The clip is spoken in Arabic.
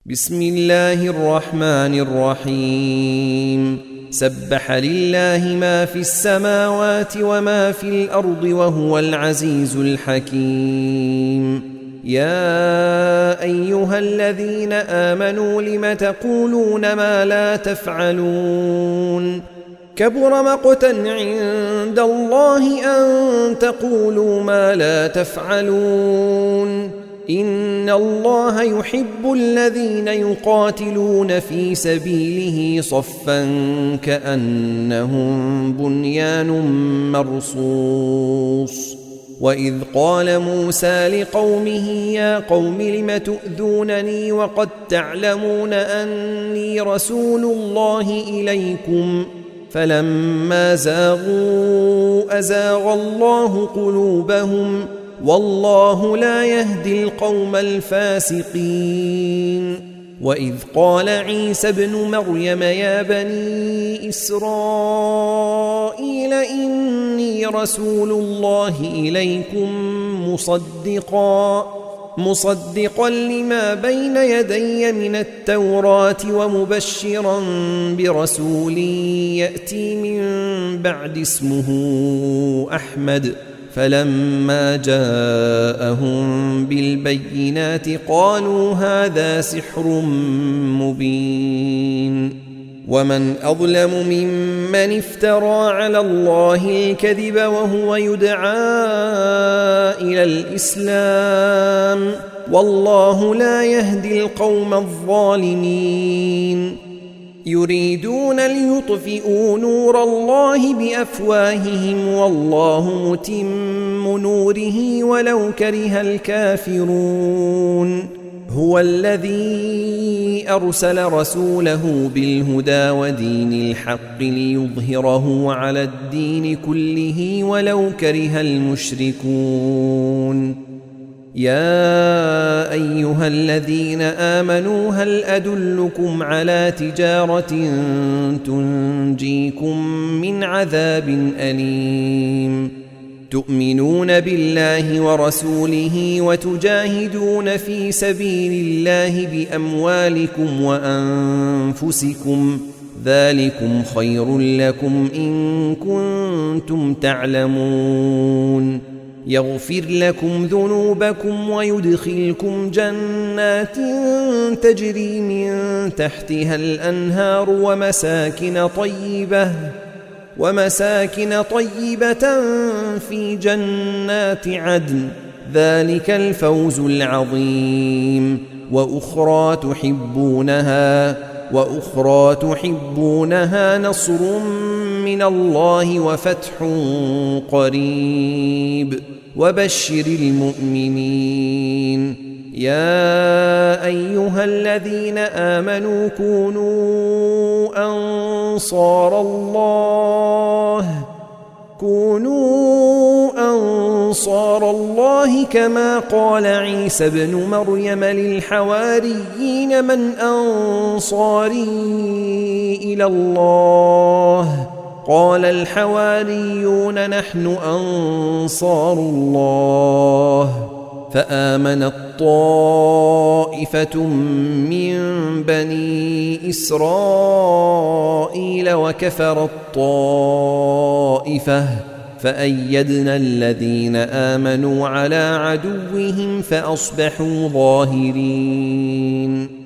بسم الله الرحمن الرحيم سبح لله ما في السماوات وما في الأرض وهو العزيز الحكيم. يا أيها الذين آمنوا لم تقولون ما لا تفعلون كبر مقتا عند الله أن تقولوا ما لا تفعلون إن الله يحب الذين يقاتلون في سبيله صفا كأنهم بنيان مرصوص. وإذ قال موسى لقومه يا قوم لم تؤذونني وقد تعلمون أني رسول الله إليكم فلما زاغوا أزاغ الله قلوبهم والله لا يهدي القوم الفاسقين. وإذ قال عيسى ابن مريم يا بني إسرائيل إني رسول الله إليكم مصدقا لما بين يدي من التوراة ومبشرا برسول يأتي من بعد اسمه أحمد. فلما جاءهم بالبينات قالوا هذا سحر مبين. ومن أظلم ممن افترى على الله الكذب وهو يدعى إلى الإسلام والله لا يهدي القوم الظالمين. يريدون ليطفئوا نور الله بأفواههم والله متم نوره ولو كره الكافرون. هو الذي أرسل رسوله بالهدى ودين الحق ليظهره على الدين كله ولو كره المشركون. يا أيها الذين آمنوا هل أدلكم على تجارة تنجيكم من عذاب أليم تؤمنون بالله ورسوله وتجاهدون في سبيل الله بأموالكم وأنفسكم ذلكم خير لكم إن كنتم تعلمون. يغفر لكم ذنوبكم ويدخلكم جنات تجري من تحتها الأنهار ومساكن طيبة في جنات عدن ذلك الفوز العظيم. وأخرى تحبونها نصر من الله وفتح قريب وبشر المؤمنين. يا أيها الذين آمنوا كونوا أنصار الله كما قال عيسى ابن مريم للحواريين من أنصاري إلى الله قال الحواريون نحن أنصار الله. فآمنت طائفة من بني إسرائيل وكفرت طائفة فأيدنا الذين آمنوا على عدوهم فأصبحوا ظاهرين.